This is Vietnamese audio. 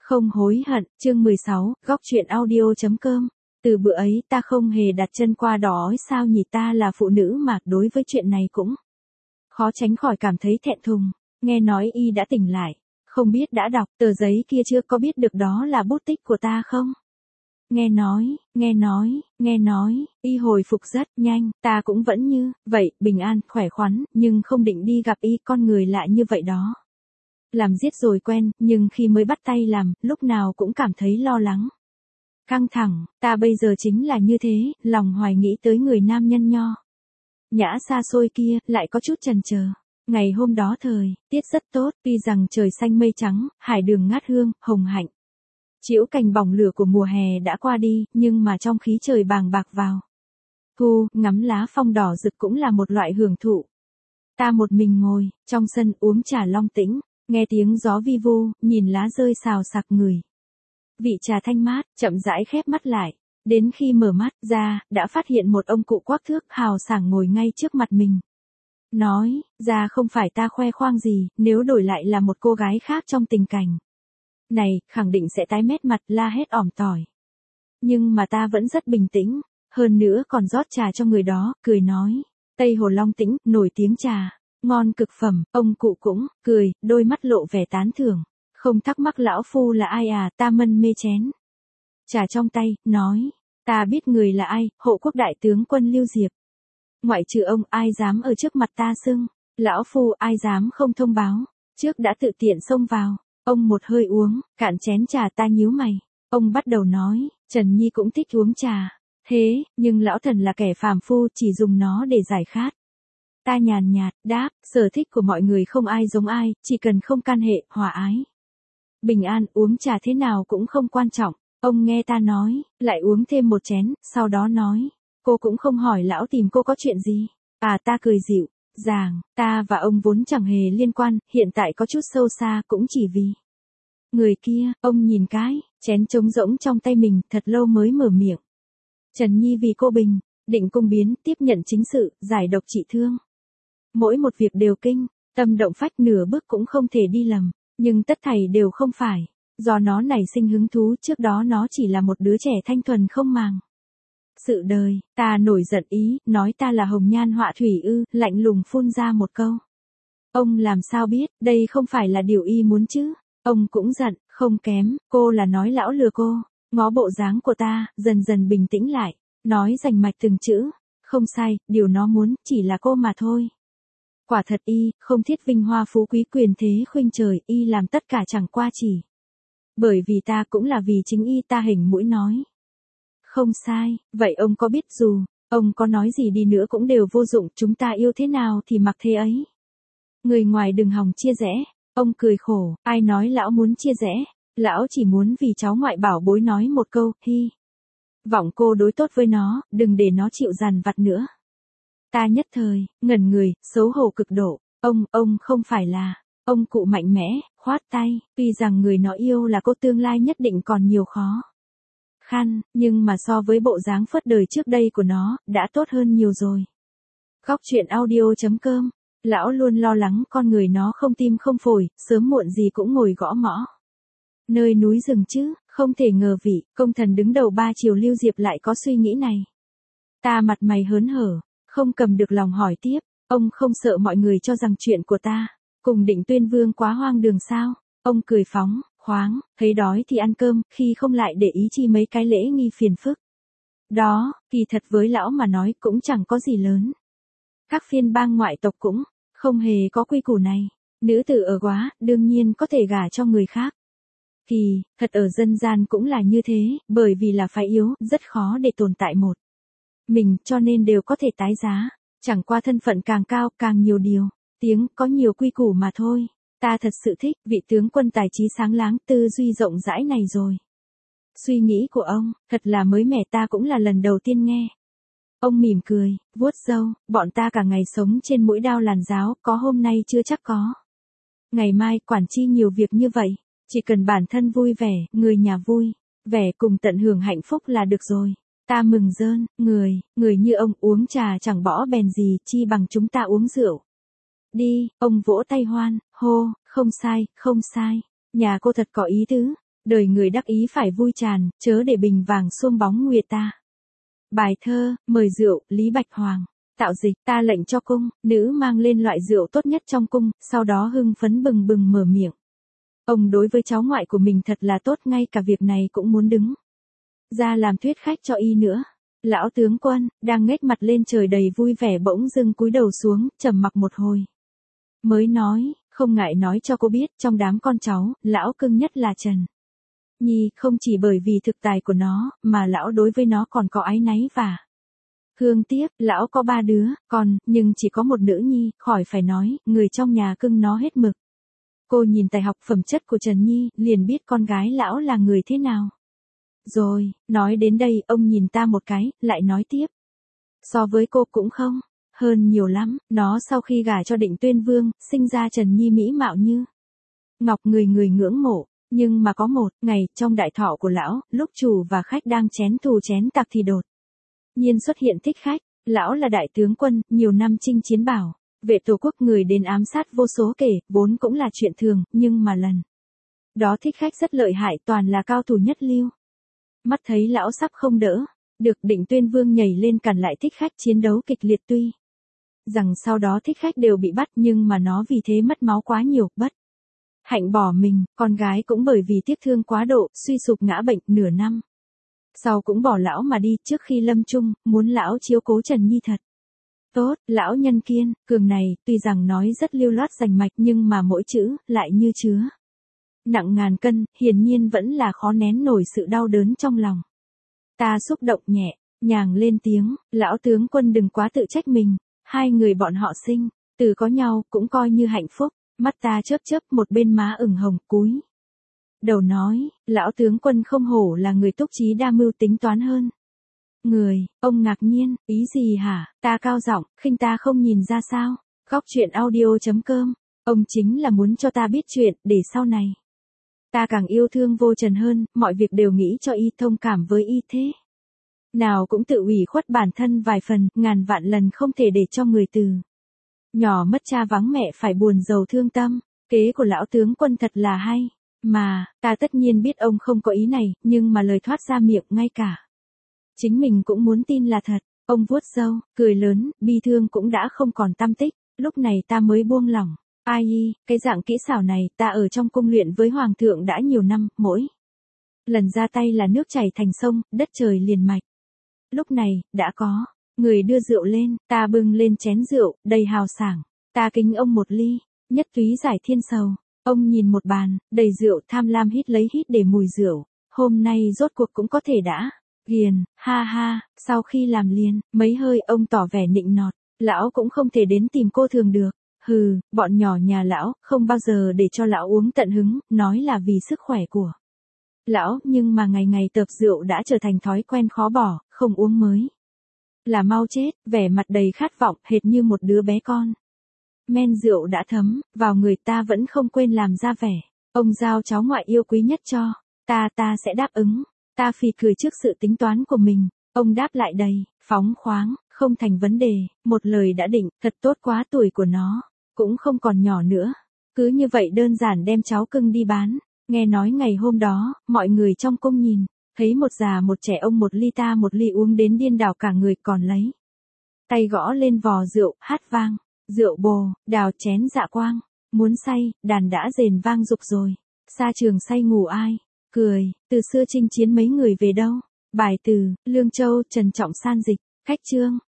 Không hối hận, chương 16, góc chuyện audio.com. Từ bữa ấy ta không hề đặt chân qua đó sao nhỉ, ta là phụ nữ mà, đối với chuyện này cũng khó tránh khỏi cảm thấy thẹn thùng. Nghe nói y đã tỉnh lại, không biết đã đọc tờ giấy kia chưa, có biết được đó là bút tích của ta không? Nghe nói, y hồi phục rất nhanh, ta cũng vẫn như vậy, bình an, khỏe khoắn, nhưng không định đi gặp y, con người lạ như vậy đó. Làm giết rồi quen, nhưng khi mới bắt tay làm, lúc nào cũng cảm thấy lo lắng. Căng thẳng, ta bây giờ chính là như thế, lòng hoài nghĩ tới người nam nhân nho nhã xa xôi kia, lại có chút chần chờ. Ngày hôm đó thời tiết rất tốt, tuy rằng trời xanh mây trắng, hải đường ngát hương, hồng hạnh. Chiếu cành bỏng lửa của mùa hè đã qua đi, nhưng mà trong khí trời bàng bạc vào thu, ngắm lá phong đỏ rực cũng là một loại hưởng thụ. Ta một mình ngồi trong sân uống trà long tĩnh, nghe tiếng gió vi vu, nhìn lá rơi xào xạc người. Vị trà thanh mát, chậm rãi khép mắt lại. Đến khi mở mắt ra, đã phát hiện một ông cụ quắc thước hào sảng ngồi ngay trước mặt mình. Nói ra không phải ta khoe khoang gì, nếu đổi lại là một cô gái khác trong tình cảnh này, khẳng định sẽ tái mét mặt, la hét ỏm tỏi. Nhưng mà ta vẫn rất bình tĩnh, hơn nữa còn rót trà cho người đó, cười nói. Tây Hồ Long Tĩnh, nổi tiếng trà ngon cực phẩm, ông cụ cũng cười, đôi mắt lộ vẻ tán thưởng. Không thắc mắc lão phu là ai à, ta mân mê chén trà trong tay, nói. Ta biết người là ai, hộ quốc đại tướng quân Lưu Diệp. Ngoại trừ ông, ai dám ở trước mặt ta xưng lão phu, ai dám không thông báo, trước đã tự tiện xông vào. Ông một hơi uống cạn chén trà, ta nhíu mày. Ông bắt đầu nói, Trần Nhi cũng thích uống trà. Thế, nhưng lão thần là kẻ phàm phu, chỉ dùng nó để giải khát. Ta nhàn nhạt, đáp, sở thích của mọi người không ai giống ai, chỉ cần không can hệ, hòa ái. Bình an, uống trà thế nào cũng không quan trọng. Ông nghe ta nói, lại uống thêm một chén, sau đó nói. Cô cũng không hỏi lão tìm cô có chuyện gì. À, ta cười dịu dàng, ta và ông vốn chẳng hề liên quan, hiện tại có chút sâu xa cũng chỉ vì người kia. Ông nhìn cái chén trống rỗng trong tay mình, thật lâu mới mở miệng. Trần Nhi vì cô bình định cung biến, tiếp nhận chính sự, giải độc trị thương. Mỗi một việc đều kinh tâm động phách, nửa bước cũng không thể đi lầm, nhưng tất thảy đều không phải do nó nảy sinh hứng thú, trước đó nó chỉ là một đứa trẻ thanh thuần không màng sự đời. Ta nổi giận ý, nói ta là hồng nhan họa thủy ư, lạnh lùng phun ra một câu. Ông làm sao biết, đây không phải là điều y muốn chứ. Ông cũng giận, không kém, cô là nói lão lừa cô. Ngó bộ dáng của ta, dần dần bình tĩnh lại, nói rành mạch từng chữ. Không sai, điều nó muốn, chỉ là cô mà thôi. Quả thật y, không thiết vinh hoa phú quý quyền thế khuynh trời, y làm tất cả chẳng qua chỉ bởi vì ta, cũng là vì chính y. Ta hình mũi nói. Không sai, vậy ông có biết dù ông có nói gì đi nữa cũng đều vô dụng, chúng ta yêu thế nào thì mặc thế ấy. Người ngoài đừng hòng chia rẽ. Ông cười khổ, ai nói lão muốn chia rẽ, lão chỉ muốn vì cháu ngoại bảo bối nói một câu, hy vọng cô đối tốt với nó, đừng để nó chịu dằn vặt nữa. Ta nhất thời ngẩn người, xấu hổ cực độ. Ông không phải là. Ông cụ mạnh mẽ khoát tay, tuy rằng người nó yêu là cô, tương lai nhất định còn nhiều khó khăn, nhưng mà so với bộ dáng phớt đời trước đây của nó, đã tốt hơn nhiều rồi. Góc chuyện audio.com. Lão luôn lo lắng con người nó không tim không phổi, sớm muộn gì cũng ngồi gõ mõ nơi núi rừng chứ. Không thể ngờ vị công thần đứng đầu ba triều Lưu Diệp lại có suy nghĩ này. Ta mặt mày hớn hở, không cầm được lòng hỏi tiếp. Ông không sợ mọi người cho rằng chuyện của ta cùng Định Tuyên Vương quá hoang đường sao? Ông cười phóng khoáng, thấy đói thì ăn cơm, khi không lại để ý chi mấy cái lễ nghi phiền phức. Đó, kỳ thật với lão mà nói cũng chẳng có gì lớn. Các phiên bang ngoại tộc cũng không hề có quy củ này. Nữ tử ở quá, đương nhiên có thể gả cho người khác. Thì, thật ở dân gian cũng là như thế, bởi vì là phái yếu, rất khó để tồn tại một mình, cho nên đều có thể tái giá. Chẳng qua thân phận càng cao, càng nhiều điều tiếng, có nhiều quy củ mà thôi. Ta thật sự thích vị tướng quân tài trí sáng láng, tư duy rộng rãi này rồi. Suy nghĩ của ông, thật là mới mẻ, ta cũng là lần đầu tiên nghe. Ông mỉm cười, vuốt râu, bọn ta cả ngày sống trên mũi đao làn giáo, có hôm nay chưa chắc có ngày mai, quản chi nhiều việc như vậy. Chỉ cần bản thân vui vẻ, người nhà vui vẻ, cùng tận hưởng hạnh phúc là được rồi. Ta mừng rơn, người như ông uống trà chẳng bỏ bèn gì, chi bằng chúng ta uống rượu. Đi, ông vỗ tay hoan hô, không sai, nhà cô thật có ý tứ. Đời người đắc ý phải vui tràn, chớ để bình vàng xuông bóng nguyệt ta. Bài thơ, mời rượu, Lý Bạch Hoàng. Tạo dịch, ta lệnh cho cung, nữ mang lên loại rượu tốt nhất trong cung, sau đó hưng phấn bừng bừng mở miệng. Ông đối với cháu ngoại của mình thật là tốt, ngay cả việc này cũng muốn đứng ra làm thuyết khách cho y nữa. Lão tướng quân, đang ngếch mặt lên trời đầy vui vẻ bỗng dưng cúi đầu xuống, trầm mặc một hồi. Mới nói, không ngại nói cho cô biết, trong đám con cháu, lão cưng nhất là Trần Nhi, không chỉ bởi vì thực tài của nó, mà lão đối với nó còn có áy náy và thương tiếc. Lão có 3 đứa con, nhưng chỉ có một nữ nhi, khỏi phải nói, người trong nhà cưng nó hết mực. Cô nhìn tài học phẩm chất của Trần Nhi, liền biết con gái lão là người thế nào. Rồi, nói đến đây, ông nhìn ta một cái, lại nói tiếp. So với cô cũng không hơn nhiều lắm, nó sau khi gả cho Định Tuyên Vương, sinh ra Trần Nhi mỹ mạo như ngọc, người người ngưỡng mộ. Nhưng mà có một ngày, trong đại thọ của lão, lúc chủ và khách đang chén thù chén tạc thì đột nhiên xuất hiện thích khách. Lão là đại tướng quân, nhiều năm chinh chiến bảo vệ tổ quốc, người đến ám sát vô số kể, vốn cũng là chuyện thường, nhưng mà lần đó thích khách rất lợi hại, toàn là cao thủ nhất lưu. Mắt thấy lão sắp không đỡ được, Định Tuyên Vương nhảy lên cản lại thích khách, chiến đấu kịch liệt, tuy rằng sau đó thích khách đều bị bắt, nhưng mà nó vì thế mất máu quá nhiều, bất hạnh bỏ mình, con gái cũng bởi vì tiếc thương quá độ, suy sụp ngã bệnh, nửa năm sau cũng bỏ lão mà đi. Trước khi lâm chung, muốn lão chiếu cố Trần Nhi thật tốt. Lão nhân kiên cường này, tuy rằng nói rất lưu loát rành mạch, nhưng mà mỗi chữ lại như chứa nặng ngàn cân, hiển nhiên vẫn là khó nén nổi sự đau đớn trong lòng. Ta xúc động nhẹ nhàng lên tiếng, lão tướng quân đừng quá tự trách mình, hai người bọn họ sinh từ có nhau cũng coi như hạnh phúc. Mắt ta chớp chớp, một bên má ửng hồng, cúi đầu nói, lão tướng quân không hổ là người túc trí đa mưu tính toán hơn người. Ông ngạc nhiên, ý gì hả? Ta cao giọng, khinh ta không nhìn ra sao? Góc truyện audio.com. Ông chính là muốn cho ta biết chuyện, để sau này ta càng yêu thương vô Trần hơn, mọi việc đều nghĩ cho y, thông cảm với y, thế nào cũng tự ủy khuất bản thân vài phần, ngàn vạn lần không thể để cho người từ nhỏ mất cha vắng mẹ phải buồn rầu thương tâm. Kế của lão tướng quân thật là hay, mà ta tất nhiên biết ông không có ý này, nhưng mà lời thoát ra miệng ngay cả chính mình cũng muốn tin là thật. Ông vuốt râu, cười lớn, bi thương cũng đã không còn tăm tích. Lúc này ta mới buông lỏng. Ai, cái dạng kỹ xảo này, ta ở trong cung luyện với hoàng thượng đã nhiều năm, mỗi lần ra tay là nước chảy thành sông, đất trời liền mạch. Lúc này, đã có người đưa rượu lên, ta bưng lên chén rượu, đầy hào sảng. Ta kính ông một ly, nhất túy giải thiên sầu. Ông nhìn một bàn, đầy rượu, tham lam hít lấy hít để mùi rượu. Hôm nay rốt cuộc cũng có thể đã ghiền, ha ha. Sau khi làm liền mấy hơi, ông tỏ vẻ nịnh nọt. Lão cũng không thể đến tìm cô thường được. Hừ, bọn nhỏ nhà lão, không bao giờ để cho lão uống tận hứng, nói là vì sức khỏe của lão, nhưng mà ngày ngày tợp rượu đã trở thành thói quen khó bỏ, không uống mới là mau chết. Vẻ mặt đầy khát vọng, hệt như một đứa bé con. Men rượu đã thấm vào người, ta vẫn không quên làm ra vẻ ông giao cháu ngoại yêu quý nhất cho ta sẽ đáp ứng. Ta phì cười trước sự tính toán của mình. Ông đáp lại đầy phóng khoáng, không thành vấn đề, một lời đã định, thật tốt quá, tuổi của nó cũng không còn nhỏ nữa. Cứ như vậy đơn giản đem cháu cưng đi bán. Nghe nói ngày hôm đó, mọi người trong cung nhìn thấy một già một trẻ, ông một ly ta một ly, uống đến điên đảo cả người, còn lấy tay gõ lên vò rượu, hát vang. Rượu bồ, đào chén dạ quang, muốn say, đàn đã rền vang dục rồi. Xa trường say ngủ ai cười, từ xưa chinh chiến mấy người về đâu. Bài từ Lương Châu, Trần Trọng San dịch. Khách chương.